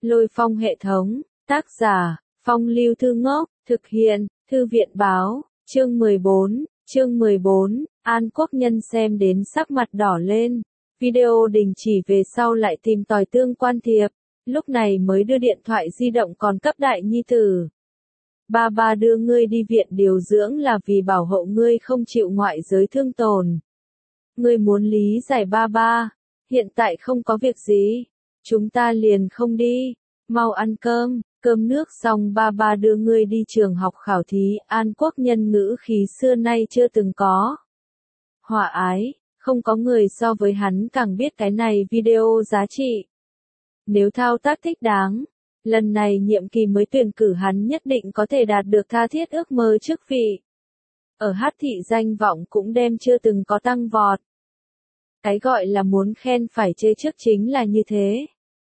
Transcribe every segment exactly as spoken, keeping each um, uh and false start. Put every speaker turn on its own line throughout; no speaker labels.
Lôi Phong hệ thống, tác giả, Phong Lưu Thư Ngốc, thực hiện, Thư viện báo, chương mười bốn, chương mười bốn, An Quốc Nhân xem đến sắc mặt đỏ lên, video đình chỉ về sau lại tìm tòi tương quan thiệp, lúc này mới đưa điện thoại di động còn cấp đại nhi tử. Ba ba đưa ngươi đi viện điều dưỡng là vì bảo hộ ngươi không chịu ngoại giới thương tổn. Ngươi muốn lý giải ba ba, hiện tại không có việc gì, chúng ta liền không đi, mau ăn cơm, cơm nước xong ba ba đưa ngươi đi trường học khảo thí. An Quốc Nhân ngữ khí xưa nay chưa từng có. Hòa ái, không có người so với hắn càng biết cái này video giá trị. Nếu thao tác thích đáng, lần này nhiệm kỳ mới tuyển cử hắn nhất định có thể đạt được tha thiết ước mơ chức vị. Ở hát thị danh vọng cũng đem chưa từng có tăng vọt. Cái gọi là muốn khen phải chê trước chính là như thế.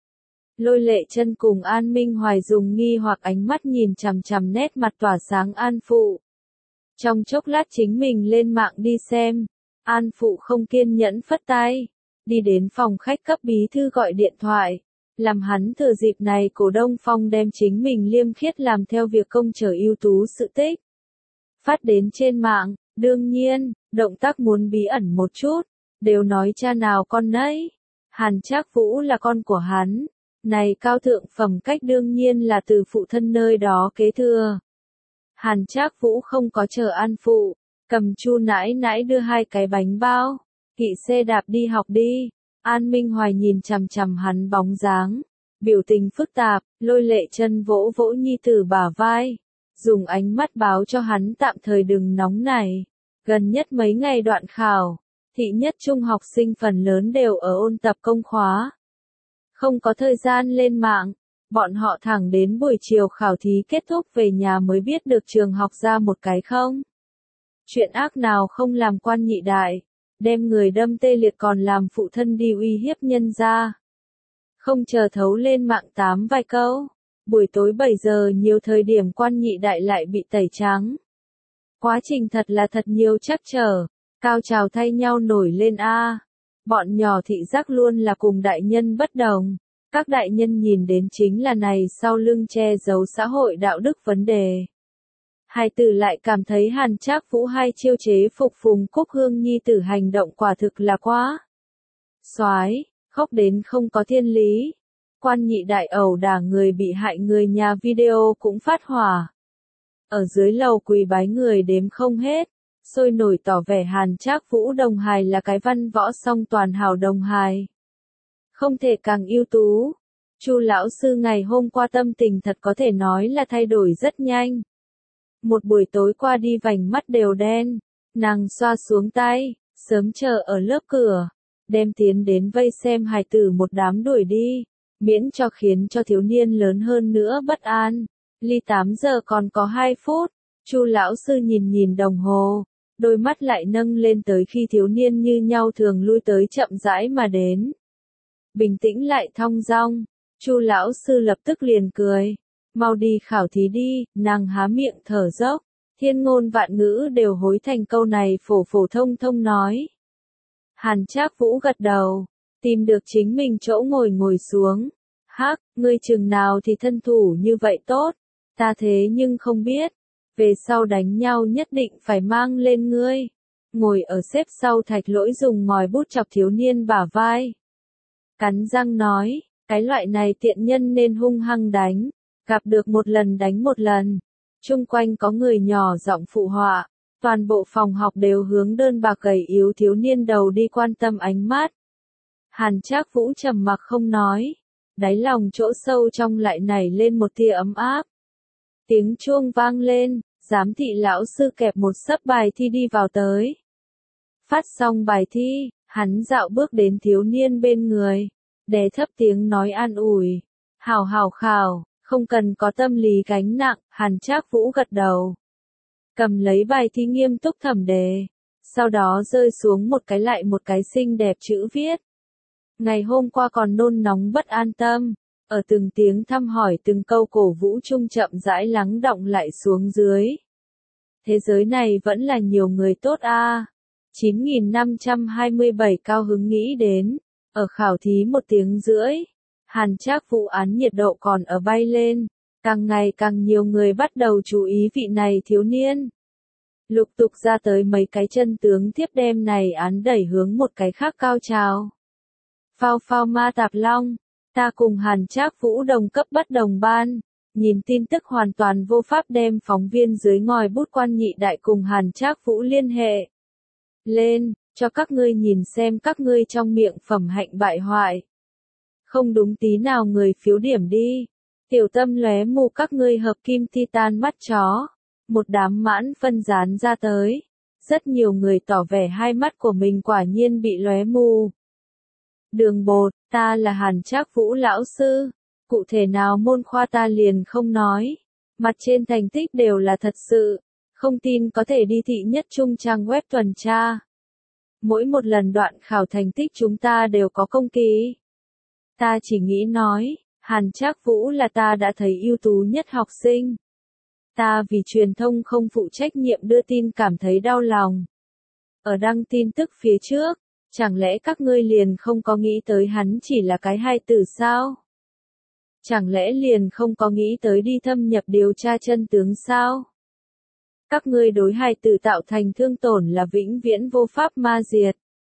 Lôi Lệ Chân cùng An Minh Hoài dùng nghi hoặc ánh mắt nhìn chằm chằm nét mặt tỏa sáng An Phụ. Trong chốc lát chính mình lên mạng đi xem, An Phụ không kiên nhẫn phất tay, đi đến phòng khách cấp bí thư gọi điện thoại, làm hắn thừa dịp này cổ đông phong đem chính mình liêm khiết làm theo việc công trở ưu tú sự tích. Phát đến trên mạng, đương nhiên, động tác muốn bí ẩn một chút, đều nói cha nào con nấy. Hàn Trác Vũ là con của hắn. Này cao thượng phẩm cách đương nhiên là từ phụ thân nơi đó kế thừa. Hàn Trác Vũ không có chờ An Phụ, cầm Chu nãi nãi đưa hai cái bánh bao, kỵ xe đạp đi học đi. An Minh Hoài nhìn chằm chằm hắn bóng dáng, biểu tình phức tạp. Lôi Lệ Chân vỗ vỗ nhi tử bả vai, dùng ánh mắt báo cho hắn tạm thời đừng nóng nảy. Gần nhất mấy ngày đoạn khảo, thị nhất trung học sinh phần lớn đều ở ôn tập công khóa. Không có thời gian lên mạng, bọn họ thẳng đến buổi chiều khảo thí kết thúc về nhà mới biết được trường học ra một cái không. Chuyện ác nào không làm quan nhị đại, đem người đâm tê liệt còn làm phụ thân đi uy hiếp nhân gia. Không chờ thấu lên mạng tám vài câu, buổi tối bảy giờ nhiều thời điểm quan nhị đại lại bị tẩy trắng. Quá trình thật là thật nhiều trắc trở, cao trào thay nhau nổi lên a. Bọn nhỏ thị giác luôn là cùng đại nhân bất đồng. Các đại nhân nhìn đến chính là này sau lưng che giấu xã hội đạo đức vấn đề. Hai tử lại cảm thấy Hàn Trác Vũ hai chiêu chế phục Phùng Cúc Hương nhi tử hành động quả thực là quá soái, khóc đến không có thiên lý. Quan nhị đại ẩu đả người bị hại người nhà video cũng phát hỏa. Ở dưới lầu quỳ bái người đếm không hết. Sôi nổi tỏ vẻ Hàn Trác Vũ đồng hài là cái văn võ song toàn hảo đồng hài. Không thể càng ưu tú. Chu lão sư ngày hôm qua tâm tình thật có thể nói là thay đổi rất nhanh. Một buổi tối qua đi vành mắt đều đen, nàng xoa xuống tay, sớm chờ ở lớp cửa, đem tiến đến vây xem hài tử một đám đuổi đi, miễn cho khiến cho thiếu niên lớn hơn nữa bất an. Ly tám giờ còn có hai phút, Chu lão sư nhìn nhìn đồng hồ. Đôi mắt lại nâng lên tới khi thiếu niên như nhau thường lui tới chậm rãi mà đến. Bình tĩnh lại thong dong, Chu lão sư lập tức liền cười. Mau đi khảo thí đi, nàng há miệng thở dốc, thiên ngôn vạn ngữ đều hối thành câu này phổ phổ thông thông nói. Hàn Trác Vũ gật đầu, tìm được chính mình chỗ ngồi ngồi xuống. Hắc, ngươi chừng nào thì thân thủ như vậy tốt, ta thế nhưng không biết. Về sau đánh nhau nhất định phải mang lên ngươi. Ngồi ở xếp sau Thạch Lỗi dùng ngòi bút chọc thiếu niên bả vai. Cắn răng nói, cái loại này tiện nhân nên hung hăng đánh. Gặp được một lần đánh một lần. Chung quanh có người nhỏ giọng phụ họa. Toàn bộ phòng học đều hướng đơn bạc gầy yếu thiếu niên đầu đi quan tâm ánh mắt. Hàn Trác Vũ trầm mặc không nói. Đáy lòng chỗ sâu trong lại nảy lên một tia ấm áp. Tiếng chuông vang lên. Giám thị lão sư kẹp một xấp bài thi đi vào tới. Phát xong bài thi, hắn dạo bước đến thiếu niên bên người, đè thấp tiếng nói an ủi. Hảo hảo khảo, không cần có tâm lý gánh nặng. Hàn Trác Vũ gật đầu. Cầm lấy bài thi nghiêm túc thẩm đề. Sau đó rơi xuống một cái lại một cái xinh đẹp chữ viết. Ngày hôm qua còn nôn nóng bất an tâm. Ở từng tiếng thăm hỏi từng câu cổ vũ trung chậm rãi lắng đọng lại xuống dưới. Thế giới này vẫn là nhiều người tốt a. À. chín nghìn năm trăm hai mươi bảy cao hứng nghĩ đến. Ở khảo thí một tiếng rưỡi. Hàn Trác Vũ án nhiệt độ còn ở bay lên, càng ngày càng nhiều người bắt đầu chú ý vị này thiếu niên. Lục tục ra tới mấy cái chân tướng tiếp đem này án đẩy hướng một cái khác cao trào. Phao phao ma tạp long, ta cùng Hàn Trác Vũ đồng cấp bất đồng ban, nhìn tin tức hoàn toàn vô pháp đem phóng viên dưới ngòi bút quan nhị đại cùng Hàn Trác Vũ liên hệ. Lên, cho các ngươi nhìn xem các ngươi trong miệng phẩm hạnh bại hoại. Không đúng tí nào người phiếu điểm đi. Tiểu tâm lóe mù các ngươi hợp kim titan mắt chó. Một đám mãn phân dán ra tới. Rất nhiều người tỏ vẻ hai mắt của mình quả nhiên bị lóe mù. Đường bột, ta là Hàn Trác Vũ lão sư. Cụ thể nào môn khoa ta liền không nói. Mặt trên thành tích đều là thật sự. Không tin có thể đi thị nhất trung trang web tuần tra. Mỗi một lần đoạn khảo thành tích chúng ta đều có công ký. Ta chỉ nghĩ nói, Hàn Trác Vũ là ta đã thấy ưu tú nhất học sinh. Ta vì truyền thông không phụ trách nhiệm đưa tin cảm thấy đau lòng. Ở đăng tin tức phía trước, chẳng lẽ các ngươi liền không có nghĩ tới hắn chỉ là cái hài tử sao? Chẳng lẽ liền không có nghĩ tới đi thâm nhập điều tra chân tướng sao? Các ngươi đối hài tử tạo thành thương tổn là vĩnh viễn vô pháp ma diệt.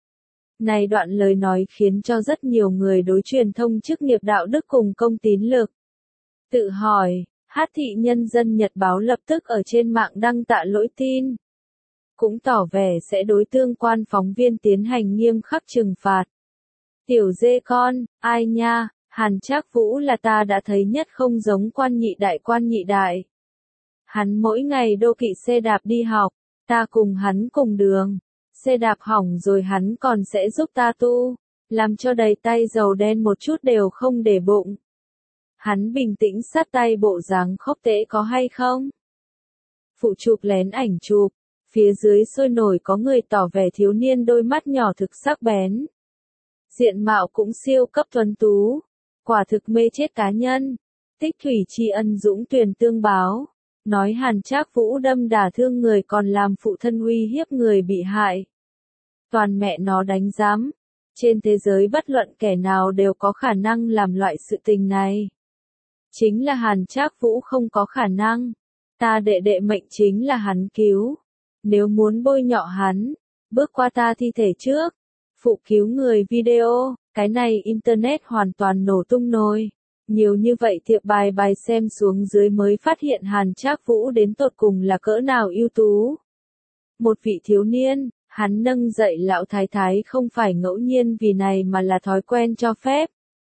Này đoạn lời nói khiến cho rất nhiều người đối truyền thông chức nghiệp đạo đức cùng công tín lực. Tự hỏi, Hát thị Nhân dân Nhật báo lập tức ở trên mạng đăng tạ lỗi tin. Cũng tỏ vẻ sẽ đối tương quan phóng viên tiến hành nghiêm khắc trừng phạt. Tiểu dê con, ai nha, Hàn Trác Vũ là ta đã thấy nhất không giống quan nhị đại quan nhị đại. Hắn mỗi ngày đô kỵ xe đạp đi học, ta cùng hắn cùng đường. Xe đạp hỏng rồi hắn còn sẽ giúp ta tu, làm cho đầy tay dầu đen một chút đều không để bụng. Hắn bình tĩnh sát tay bộ dáng khóc tễ có hay không? Phụ chụp lén ảnh chụp, phía dưới sôi nổi có người tỏ vẻ thiếu niên đôi mắt nhỏ thực sắc bén. Diện mạo cũng siêu cấp tuấn tú, quả thực mê chết cá nhân. Tích thủy tri ân dũng tuyền tương báo. Nói Hàn Trác Vũ đâm đả thương người còn làm phụ thân uy hiếp người bị hại. Toàn mẹ nó đánh giám. Trên thế giới bất luận kẻ nào đều có khả năng làm loại sự tình này. Chính là Hàn Trác Vũ không có khả năng. Ta đệ đệ mệnh chính là hắn cứu. Nếu muốn bôi nhọ hắn, bước qua ta thi thể trước. Phụ cứu người video, cái này internet hoàn toàn nổ tung nồi. Nhiều như vậy thiệp bài bài xem xuống dưới mới phát hiện Hàn Trác Vũ đến tột cùng là cỡ nào ưu tú. Một vị thiếu niên, hắn nâng dậy lão thái thái không phải ngẫu nhiên vì này mà là thói quen cho phép.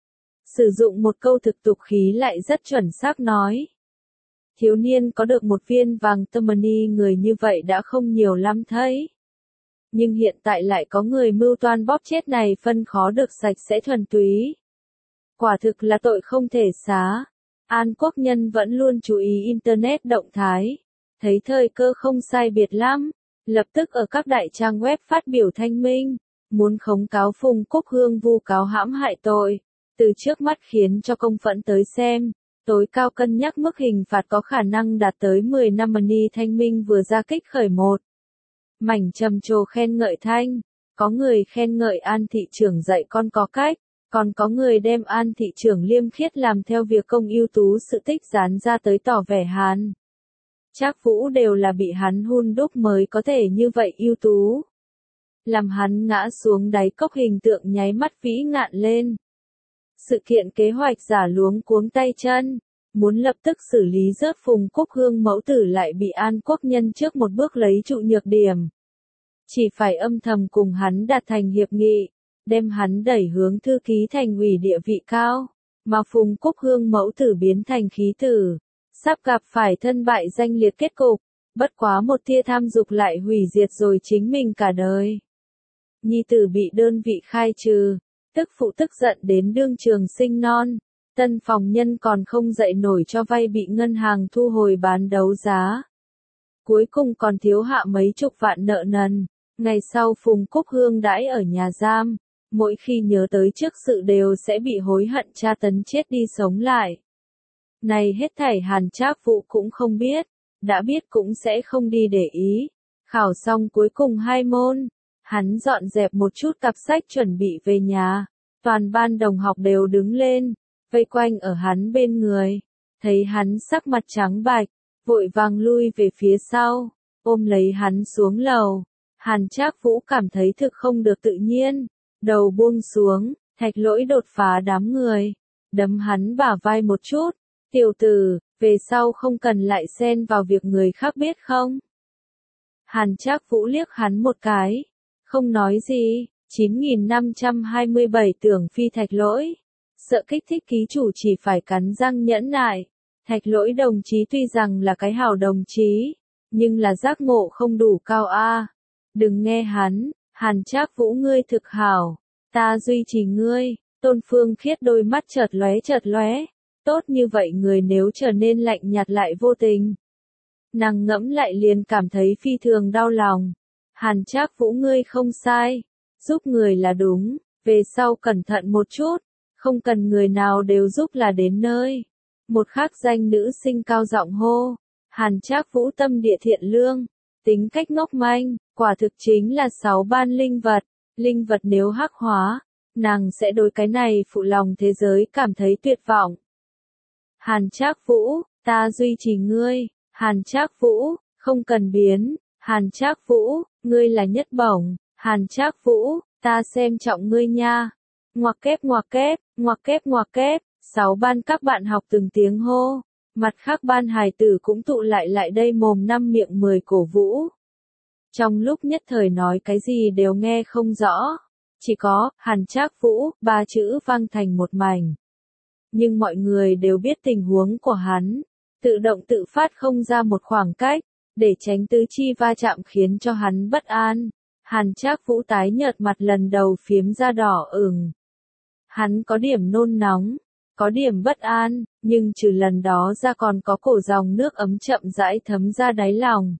Sử dụng một câu thực tục khí lại rất chuẩn xác nói. Thiếu niên có được một viên vàng Termini người như vậy đã không nhiều lắm thấy. Nhưng hiện tại lại có người mưu toan bóp chết này phân khó được sạch sẽ thuần túy. Quả thực là tội không thể xá. An Quốc Nhân vẫn luôn chú ý Internet động thái. Thấy thời cơ không sai biệt lắm. Lập tức ở các đại trang web phát biểu thanh minh. Muốn khống cáo Phùng Quốc Hương vu cáo hãm hại tội. Từ trước mắt khiến cho công phẫn tới xem. Tối cao cân nhắc mức hình phạt có khả năng đạt tới mười năm. Money thanh minh vừa ra kích khởi một. Mảnh trầm trồ khen ngợi thanh. Có người khen ngợi An thị trưởng dạy con có cách. Còn có người đem An thị trưởng liêm khiết làm theo việc công ưu tú sự tích dán ra tới tỏ vẻ Hàn Trác Vũ đều là bị hắn hun đúc mới có thể như vậy ưu tú. Làm hắn ngã xuống đáy cốc hình tượng nháy mắt vĩ ngạn lên. Sự kiện kế hoạch giả luống cuống tay chân, muốn lập tức xử lý rớt Phùng Quốc Hương mẫu tử lại bị An Quốc Nhân trước một bước lấy trụ nhược điểm. Chỉ phải âm thầm cùng hắn đạt thành hiệp nghị. Đem hắn đẩy hướng thư ký thành ủy địa vị cao, mà Phùng Quốc Hương mẫu tử biến thành khí tử, sắp gặp phải thân bại danh liệt kết cục, bất quá một tia tham dục lại hủy diệt rồi chính mình cả đời. Nhi tử bị đơn vị khai trừ, tức phụ tức giận đến đương trường sinh non, tân phòng nhân còn không dậy nổi cho vay bị ngân hàng thu hồi bán đấu giá. Cuối cùng còn thiếu hạ mấy chục vạn nợ nần, ngày sau Phùng Quốc Hương đãi ở nhà giam. Mỗi khi nhớ tới trước sự đều sẽ bị hối hận tra tấn chết đi sống lại. Này hết thảy Hàn Trác Vũ cũng không biết, đã biết cũng sẽ không đi để ý. Khảo xong cuối cùng hai môn, hắn dọn dẹp một chút cặp sách chuẩn bị về nhà. Toàn ban đồng học đều đứng lên, vây quanh ở hắn bên người. Thấy hắn sắc mặt trắng bạch, vội vàng lui về phía sau, ôm lấy hắn xuống lầu. Hàn Trác Vũ cảm thấy thực không được tự nhiên, đầu buông xuống, Thạch Lỗi đột phá đám người, đấm hắn bả vai một chút. Tiểu tử, về sau không cần lại xen vào việc người khác biết không? Hàn Trác Vũ liếc hắn một cái, không nói gì. chín nghìn năm trăm hai mươi bảy Tưởng Phi Thạch Lỗi, sợ kích thích ký chủ chỉ phải cắn răng nhẫn nại. Thạch Lỗi đồng chí tuy rằng là cái hảo đồng chí, nhưng là giác ngộ không đủ cao a. Đừng nghe hắn, Hàn Trác Vũ ngươi thực hảo, ta duy trì ngươi. Tôn Phương Khiết đôi mắt chợt lóe chợt lóe, tốt như vậy người nếu trở nên lạnh nhạt lại vô tình. Nàng ngẫm lại liền cảm thấy phi thường đau lòng. Hàn Trác Vũ ngươi không sai, giúp người là đúng, về sau cẩn thận một chút, không cần người nào đều giúp là đến nơi. Một khác danh nữ sinh cao giọng hô. Hàn Trác Vũ tâm địa thiện lương, tính cách ngốc manh, quả thực chính là sáu ban linh vật. Linh vật nếu hắc hóa, nàng sẽ đối cái này phụ lòng thế giới cảm thấy tuyệt vọng. Hàn Trác Vũ, ta duy trì ngươi. Hàn Trác Vũ, không cần biến. Hàn Trác Vũ, ngươi là nhất bổng. Hàn Trác Vũ, ta xem trọng ngươi nha. Ngoặc kép ngoặc kép, ngoặc kép ngoặc kép, sáu ban các bạn học từng tiếng hô. Mặt khác ban hài tử cũng tụ lại lại đây mồm năm miệng mười cổ vũ. Trong lúc nhất thời nói cái gì đều nghe không rõ. Chỉ có, Hàn Trác Vũ, ba chữ vang thành một mảnh. Nhưng mọi người đều biết tình huống của hắn. Tự động tự phát không ra một khoảng cách, để tránh tứ chi va chạm khiến cho hắn bất an. Hàn Trác Vũ tái nhợt mặt lần đầu phiếm ra đỏ ửng. Hắn có điểm nôn nóng, có điểm bất an, nhưng trừ lần đó ra còn có cổ dòng nước ấm chậm rãi thấm ra đáy lòng.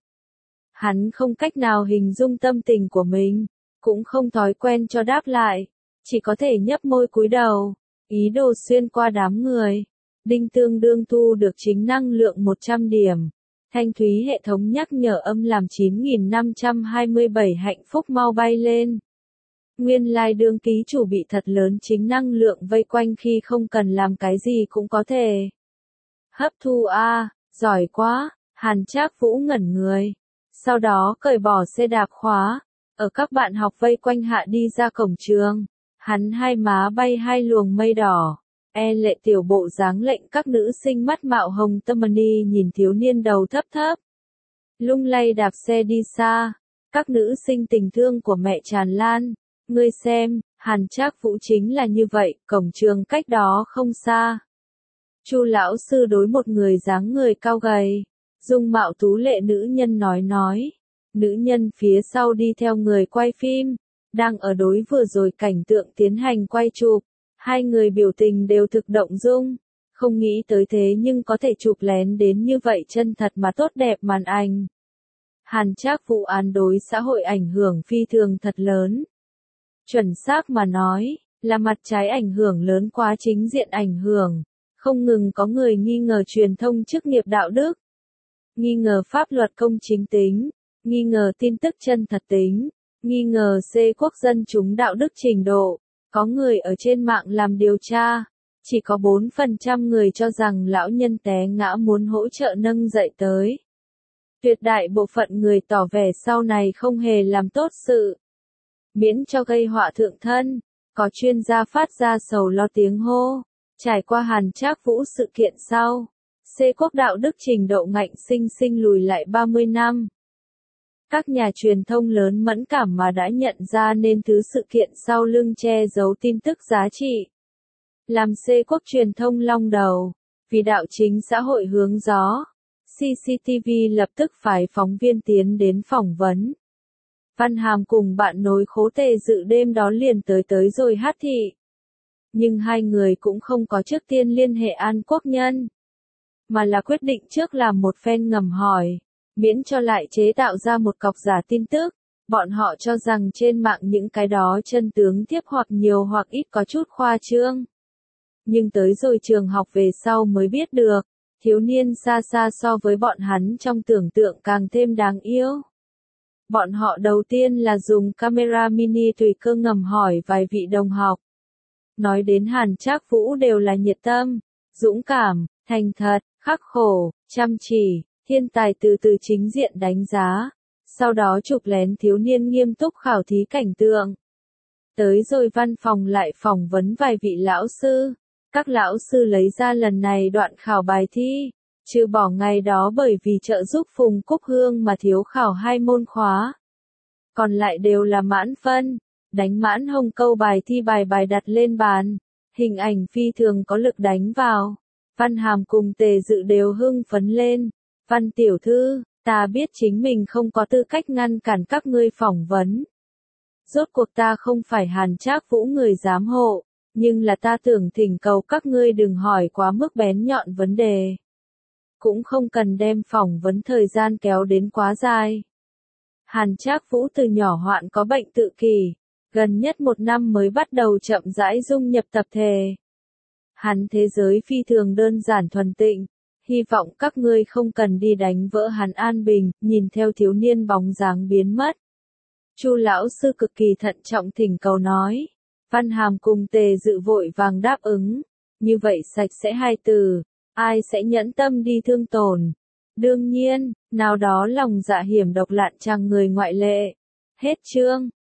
Hắn không cách nào hình dung tâm tình của mình, cũng không thói quen cho đáp lại, chỉ có thể nhấp môi cúi đầu, ý đồ xuyên qua đám người. Đinh tương đương thu được chính năng lượng một trăm điểm. Thanh thúy hệ thống nhắc nhở âm làm chín nghìn năm trăm hai mươi bảy hạnh phúc mau bay lên. Nguyên lai like đương ký chủ bị thật lớn chính năng lượng vây quanh khi không cần làm cái gì cũng có thể hấp thu a, à, giỏi quá. Hàn Trác Vũ ngẩn người, sau đó cởi bỏ xe đạp khóa, ở các bạn học vây quanh hạ đi ra cổng trường. Hắn hai má bay hai luồng mây đỏ. E lệ tiểu bộ dáng lệnh các nữ sinh mắt mạo hồng tâm ni nhìn thiếu niên đầu thấp thấp. Lung lay đạp xe đi xa, các nữ sinh tình thương của mẹ tràn lan. Ngươi xem, Hàn Trác Vũ chính là như vậy, cổng trường cách đó không xa. Chu lão sư đối một người dáng người cao gầy, dung mạo tú lệ nữ nhân nói nói. Nữ nhân phía sau đi theo người quay phim, đang ở đối vừa rồi cảnh tượng tiến hành quay chụp. Hai người biểu tình đều thực động dung, không nghĩ tới thế nhưng có thể chụp lén đến như vậy chân thật mà tốt đẹp màn ảnh. Hàn Trác Vũ án đối xã hội ảnh hưởng phi thường thật lớn. Chuẩn xác mà nói, là mặt trái ảnh hưởng lớn quá chính diện ảnh hưởng, không ngừng có người nghi ngờ truyền thông chức nghiệp đạo đức, nghi ngờ pháp luật công chính tính, nghi ngờ tin tức chân thật tính, nghi ngờ C quốc dân chúng đạo đức trình độ. Có người ở trên mạng làm điều tra, chỉ có bốn phần trăm người cho rằng lão nhân té ngã muốn hỗ trợ nâng dậy tới. Tuyệt đại bộ phận người tỏ vẻ sau này không hề làm tốt sự, miễn cho gây họa thượng thân. Có chuyên gia phát ra sầu lo tiếng hô, trải qua Hàn Trác Vũ sự kiện sau, C quốc đạo đức trình độ ngạnh sinh sinh lùi lại ba mươi năm. Các nhà truyền thông lớn mẫn cảm mà đã nhận ra nên thứ sự kiện sau lưng che giấu tin tức giá trị. Làm C quốc truyền thông long đầu, vì đạo chính xã hội hướng gió, xê xê tê vê lập tức phái phóng viên tiến đến phỏng vấn. Văn Hàm cùng bạn nối khố tề dự đêm đó liền tới tới rồi hát thị. Nhưng hai người cũng không có trước tiên liên hệ An Quốc Nhân, mà là quyết định trước làm một phen ngầm hỏi. Miễn cho lại chế tạo ra một cọc giả tin tức, bọn họ cho rằng trên mạng những cái đó chân tướng tiếp hoặc nhiều hoặc ít có chút khoa trương. Nhưng tới rồi trường học về sau mới biết được, thiếu niên xa xa so với bọn hắn trong tưởng tượng càng thêm đáng yêu. Bọn họ đầu tiên là dùng camera mini tùy cơ ngầm hỏi vài vị đồng học. Nói đến Hàn Trác Vũ đều là nhiệt tâm, dũng cảm, thành thật, khắc khổ, chăm chỉ, thiên tài từ từ chính diện đánh giá. Sau đó chụp lén thiếu niên nghiêm túc khảo thí cảnh tượng. Tới rồi văn phòng lại phỏng vấn vài vị lão sư. Các lão sư lấy ra lần này đoạn khảo bài thi, trừ bỏ ngày đó bởi vì trợ giúp Phùng Cúc Hương mà thiếu khảo hai môn khóa. Còn lại đều là mãn phân, đánh mãn hồng câu bài thi bài bài đặt lên bàn. Hình ảnh phi thường có lực đánh vào. Văn Hàm cùng Tề Dự đều hưng phấn lên. Văn tiểu thư, ta biết chính mình không có tư cách ngăn cản các ngươi phỏng vấn. Rốt cuộc ta không phải Hàn Trác Vũ người giám hộ, nhưng là ta tưởng thỉnh cầu các ngươi đừng hỏi quá mức bén nhọn vấn đề. Cũng không cần đem phỏng vấn thời gian kéo đến quá dài. Hàn Trác Vũ từ nhỏ hoạn có bệnh tự kỷ, gần nhất một năm mới bắt đầu chậm rãi dung nhập tập thể. Hắn thế giới phi thường đơn giản thuần tịnh, hy vọng các ngươi không cần đi đánh vỡ hắn an bình, nhìn theo thiếu niên bóng dáng biến mất. Chu lão sư cực kỳ thận trọng thỉnh cầu nói. Văn Hàm cùng Tề Dự vội vàng đáp ứng. Như vậy sạch sẽ hai từ, ai sẽ nhẫn tâm đi thương tổn. Đương nhiên, nào đó lòng dạ hiểm độc lạn chàng người ngoại lệ. Hết chương.